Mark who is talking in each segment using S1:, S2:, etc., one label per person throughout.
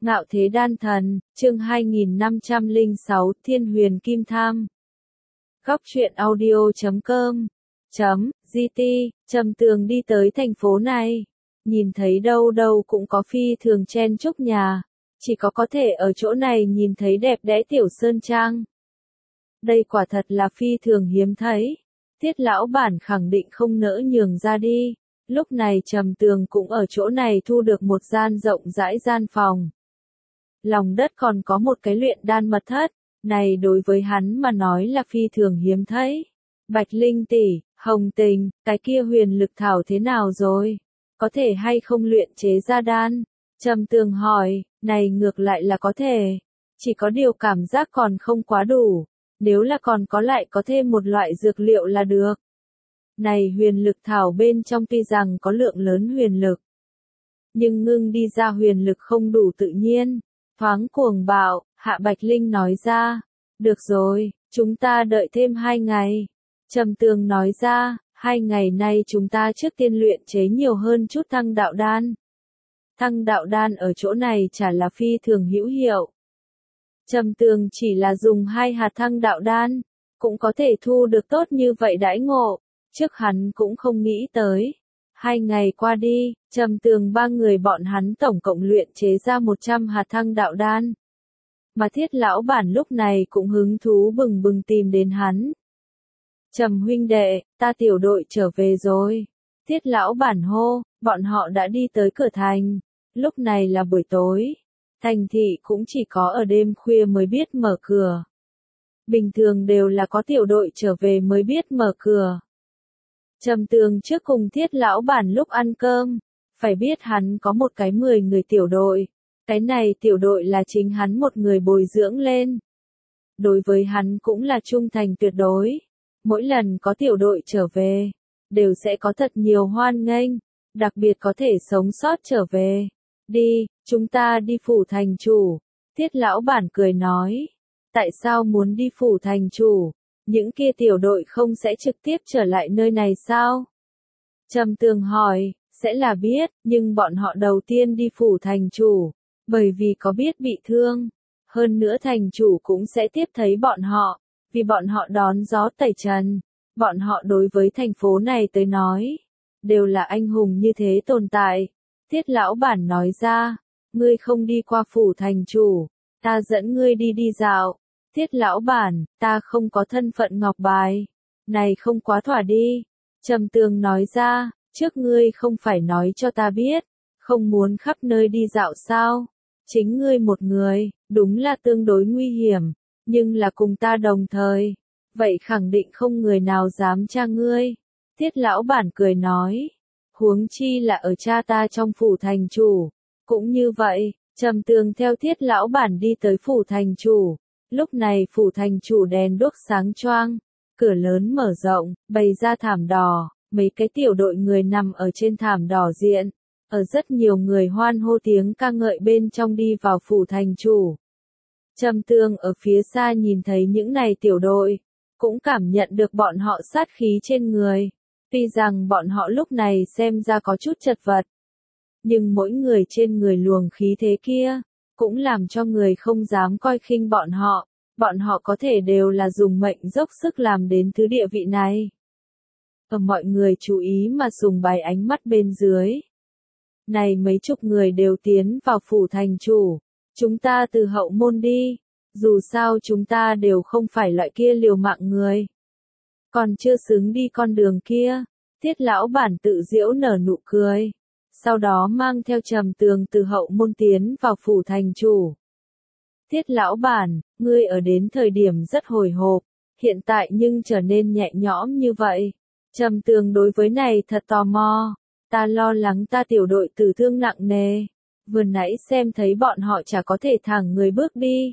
S1: Ngạo Thế Đan Thần, chương 2506, Thiên Huyền Kim Tham. Góc truyện audio.com GT, Trầm Tường đi tới thành phố này, nhìn thấy đâu đâu cũng có phi thường chen chúc nhà, chỉ có thể ở chỗ này nhìn thấy đẹp đẽ tiểu sơn trang. Đây quả thật là phi thường hiếm thấy, Tiết lão bản khẳng định không nỡ nhường ra đi. Lúc này Trầm Tường cũng ở chỗ này thu được một gian rộng rãi gian phòng. Lòng đất còn có một cái luyện đan mật thất, này đối với hắn mà nói là phi thường hiếm thấy. Bạch Linh tỷ, Hồng Tình, cái kia huyền lực thảo thế nào rồi? Có thể hay không luyện chế ra đan? Trầm Tường hỏi, này ngược lại là có thể. Chỉ có điều cảm giác còn không quá đủ. Nếu là còn có lại có thêm một loại dược liệu là được. Này huyền lực thảo bên trong tuy rằng có lượng lớn huyền lực, nhưng ngưng đi ra huyền lực không đủ tự nhiên. Thoáng cuồng bạo, Hạ Bạch Linh nói ra. Được rồi, chúng ta đợi thêm 2 ngày. Trầm Tường nói ra, 2 ngày nay chúng ta trước tiên luyện chế nhiều hơn chút thăng đạo đan. Thăng đạo đan ở chỗ này chả là phi thường hữu hiệu. Trầm Tường chỉ là dùng 2 hạt thăng đạo đan, cũng có thể thu được tốt như vậy đãi ngộ. Trước hắn cũng không nghĩ tới. 2 ngày qua đi, Trầm Tường 3 người bọn hắn tổng cộng luyện chế ra 100 hạt thăng đạo đan. Mà Thiết lão bản lúc này cũng hứng thú bừng bừng tìm đến hắn. Trầm huynh đệ, ta tiểu đội trở về rồi. Thiết lão bản hô, bọn họ đã đi tới cửa thành. Lúc này là buổi tối. Thành thị cũng chỉ có ở đêm khuya mới biết mở cửa. Bình thường đều là có tiểu đội trở về mới biết mở cửa. Trầm Tường trước cùng Thiết lão bản lúc ăn cơm, phải biết hắn có một cái 10 người tiểu đội. Cái này tiểu đội là chính hắn một người bồi dưỡng lên. Đối với hắn cũng là trung thành tuyệt đối. Mỗi lần có tiểu đội trở về, đều sẽ có thật nhiều hoan nghênh, đặc biệt có thể sống sót trở về. Đi, chúng ta đi phủ thành chủ. Thiết lão bản cười nói. Tại sao muốn đi phủ thành chủ? Những kia tiểu đội không sẽ trực tiếp trở lại nơi này sao? Trầm Tường hỏi, sẽ là biết, nhưng bọn họ đầu tiên đi phủ thành chủ, bởi vì có biết bị thương. Hơn nữa thành chủ cũng sẽ tiếp thấy bọn họ, vì bọn họ đón gió tẩy trần. Bọn họ đối với thành phố này tới nói, đều là anh hùng như thế tồn tại. Thiết lão bản nói ra, ngươi không đi qua phủ thành chủ, ta dẫn ngươi đi đi dạo. Thiết lão bản, ta không có thân phận ngọc bài. Này không quá thỏa đi. Trầm Tường nói ra, trước ngươi không phải nói cho ta biết, không muốn khắp nơi đi dạo sao. Chính ngươi một người, đúng là tương đối nguy hiểm, nhưng là cùng ta đồng thời. Vậy khẳng định không người nào dám tra ngươi. Thiết lão bản cười nói, huống chi là ở cha ta trong phủ thành chủ. Cũng như vậy, Trầm Tường theo Thiết lão bản đi tới phủ thành chủ. Lúc này phủ thành chủ đèn đuốc sáng choang, cửa lớn mở rộng, bày ra thảm đỏ, mấy cái tiểu đội người nằm ở trên thảm đỏ diện, ở rất nhiều người hoan hô tiếng ca ngợi bên trong đi vào phủ thành chủ. Trầm Tường ở phía xa nhìn thấy những này tiểu đội, cũng cảm nhận được bọn họ sát khí trên người, tuy rằng bọn họ lúc này xem ra có chút chật vật, nhưng mỗi người trên người luồng khí thế kia, cũng làm cho người không dám coi khinh bọn họ có thể đều là dùng mệnh dốc sức làm đến thứ địa vị này. Ở mọi người chú ý mà sùng bái ánh mắt bên dưới. Này mấy chục người đều tiến vào phủ thành chủ, chúng ta từ hậu môn đi, dù sao chúng ta đều không phải loại kia liều mạng người. Còn chưa xứng đi con đường kia, Thiết lão bản tự giễu nở nụ cười. Sau đó mang theo Trầm Tường từ hậu môn tiến vào phủ thành chủ. Thiết lão bản, ngươi ở đến thời điểm rất hồi hộp, hiện tại nhưng trở nên nhẹ nhõm như vậy. Trầm Tường đối với này thật tò mò, ta lo lắng ta tiểu đội tử thương nặng nề, vừa nãy xem thấy bọn họ chả có thể thẳng người bước đi.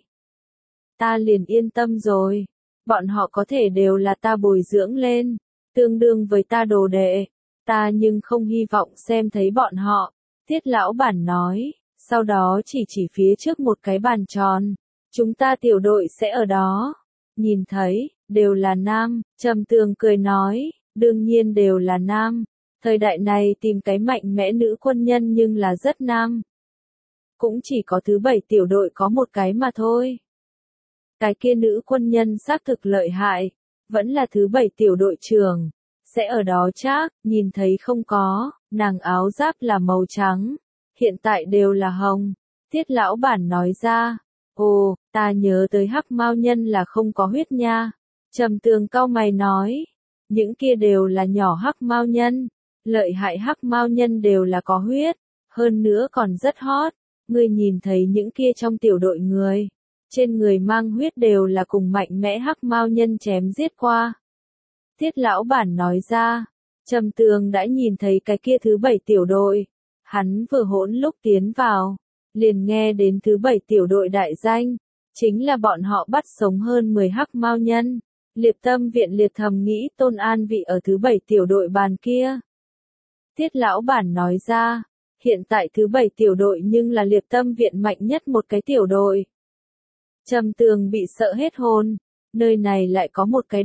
S1: Ta liền yên tâm rồi, bọn họ có thể đều là ta bồi dưỡng lên, tương đương với ta đồ đệ. Ta nhưng không hy vọng xem thấy bọn họ, Thiết lão bản nói, sau đó chỉ phía trước một cái bàn tròn, chúng ta tiểu đội sẽ ở đó, nhìn thấy, đều là nam. Trầm Tường cười nói, đương nhiên đều là nam, thời đại này tìm cái mạnh mẽ nữ quân nhân nhưng là rất nam. cũng chỉ có thứ 7 tiểu đội có một cái mà thôi. Cái kia nữ quân nhân xác thực lợi hại, vẫn là thứ 7 tiểu đội trưởng, sẽ ở đó chắc, nhìn thấy không có, nàng áo giáp là màu trắng, hiện tại đều là hồng. Tiết lão bản nói ra, ồ, ta nhớ tới hắc mao nhân là không có huyết nha. Trầm Tường cau mày nói, những kia đều là nhỏ hắc mao nhân, lợi hại hắc mao nhân đều là có huyết, hơn nữa còn rất hot. Ngươi nhìn thấy những kia trong tiểu đội người, trên người mang huyết đều là cùng mạnh mẽ hắc mao nhân chém giết qua. Tiết lão bản nói ra, Trầm Tường đã nhìn thấy cái kia thứ 7 tiểu đội, hắn vừa hỗn lúc tiến vào, liền nghe đến thứ 7 tiểu đội đại danh, chính là bọn họ bắt sống hơn 10 hắc mao nhân. Liệp Tâm Viện liệt thầm nghĩ Tôn An vị ở thứ 7 tiểu đội bàn kia. Tiết lão bản nói ra, hiện tại thứ 7 tiểu đội nhưng là Liệp Tâm Viện mạnh nhất một cái tiểu đội. Trầm Tường bị sợ hết hồn, nơi này lại có một cái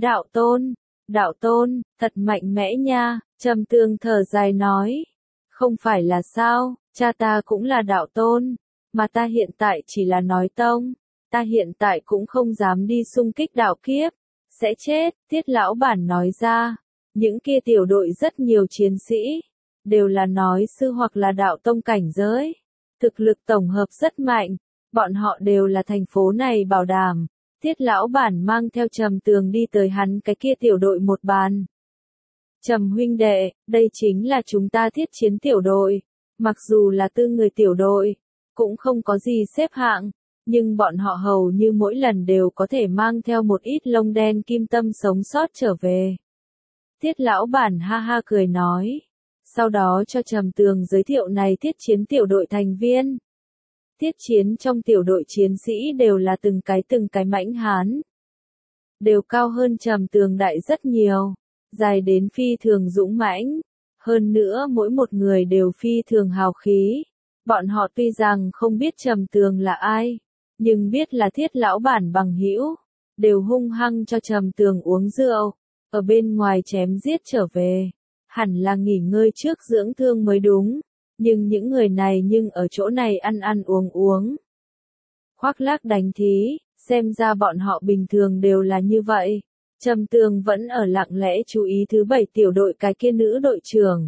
S1: đạo tôn, thật mạnh mẽ nha. Trầm Tường thở dài nói, không phải là sao, cha ta cũng là đạo tôn, mà ta hiện tại chỉ là nói tông, ta hiện tại cũng không dám đi xung kích đạo kiếp, sẽ chết. Tiết lão bản nói ra, những kia tiểu đội rất nhiều chiến sĩ, đều là nói sư hoặc là đạo tông cảnh giới, thực lực tổng hợp rất mạnh, bọn họ đều là thành phố này bảo đảm. Tiết lão bản mang theo Trầm Tường đi tới hắn cái kia tiểu đội một bàn. Trầm huynh đệ, đây chính là chúng ta thiết chiến tiểu đội, mặc dù là 4 người tiểu đội, cũng không có gì xếp hạng, nhưng bọn họ hầu như mỗi lần đều có thể mang theo một ít lông đen kim tâm sống sót trở về. Tiết lão bản ha ha cười nói, sau đó cho Trầm Tường giới thiệu này thiết chiến tiểu đội thành viên. Thiết chiến trong tiểu đội chiến sĩ đều là từng cái mãnh hán, đều cao hơn Trầm Tường đại rất nhiều, dài đến phi thường dũng mãnh, hơn nữa mỗi một người đều phi thường hào khí. Bọn họ tuy rằng không biết Trầm Tường là ai, nhưng biết là Thiết lão bản bằng hữu, đều hung hăng cho Trầm Tường uống rượu, ở bên ngoài chém giết trở về, hẳn là nghỉ ngơi trước dưỡng thương mới đúng, nhưng những người này nhưng ở chỗ này ăn ăn uống. Khoác lác đánh thí, xem ra bọn họ bình thường đều là như vậy. Trầm Tường vẫn ở lặng lẽ chú ý thứ 7 tiểu đội cái kia nữ đội trưởng.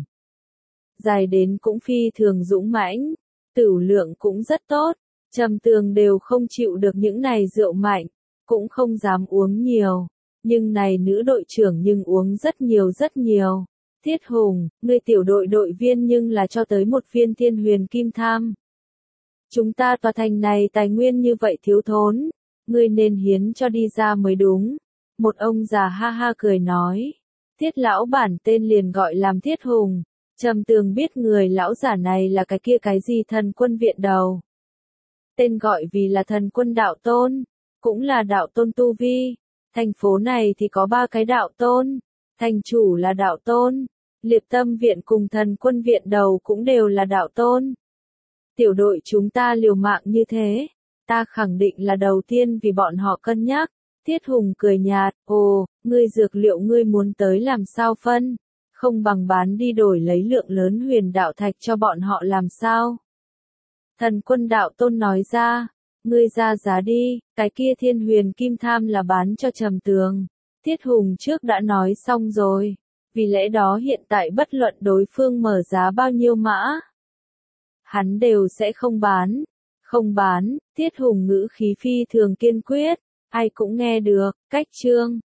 S1: Dài đến cũng phi thường dũng mãnh, tửu lượng cũng rất tốt, Trầm Tường đều không chịu được những này rượu mạnh, cũng không dám uống nhiều, nhưng này nữ đội trưởng nhưng uống rất nhiều. Tiết Hùng, ngươi tiểu đội đội viên nhưng là cho tới một viên thiên huyền kim tham. Chúng ta tòa thành này tài nguyên như vậy thiếu thốn, ngươi nên hiến cho đi ra mới đúng. Một ông già ha ha cười nói. Tiết lão bản tên liền gọi làm Tiết Hùng. Trầm Tường biết người lão giả này là cái kia cái gì thần quân viện đầu. Tên gọi vì là thần quân đạo tôn, cũng là đạo tôn tu vi. Thành phố này thì có 3 cái đạo tôn, thành chủ là đạo tôn, Liệp Tâm Viện cùng thần quân viện đầu cũng đều là đạo tôn. Tiểu đội chúng ta liều mạng như thế, ta khẳng định là đầu tiên vì bọn họ cân nhắc. Tiết Hùng cười nhạt, ồ, ngươi dược liệu ngươi muốn tới làm sao phân, không bằng bán đi đổi lấy lượng lớn huyền đạo thạch cho bọn họ làm sao. Thần quân đạo tôn nói ra, ngươi ra giá đi, cái kia thiên huyền kim tham là bán cho Trầm Tường. Tiết Hùng trước đã nói xong rồi, vì lẽ đó hiện tại bất luận đối phương mở giá bao nhiêu mã, hắn đều sẽ không bán. Không bán, Tiết Hùng ngữ khí phi thường kiên quyết, ai cũng nghe được. Cách chương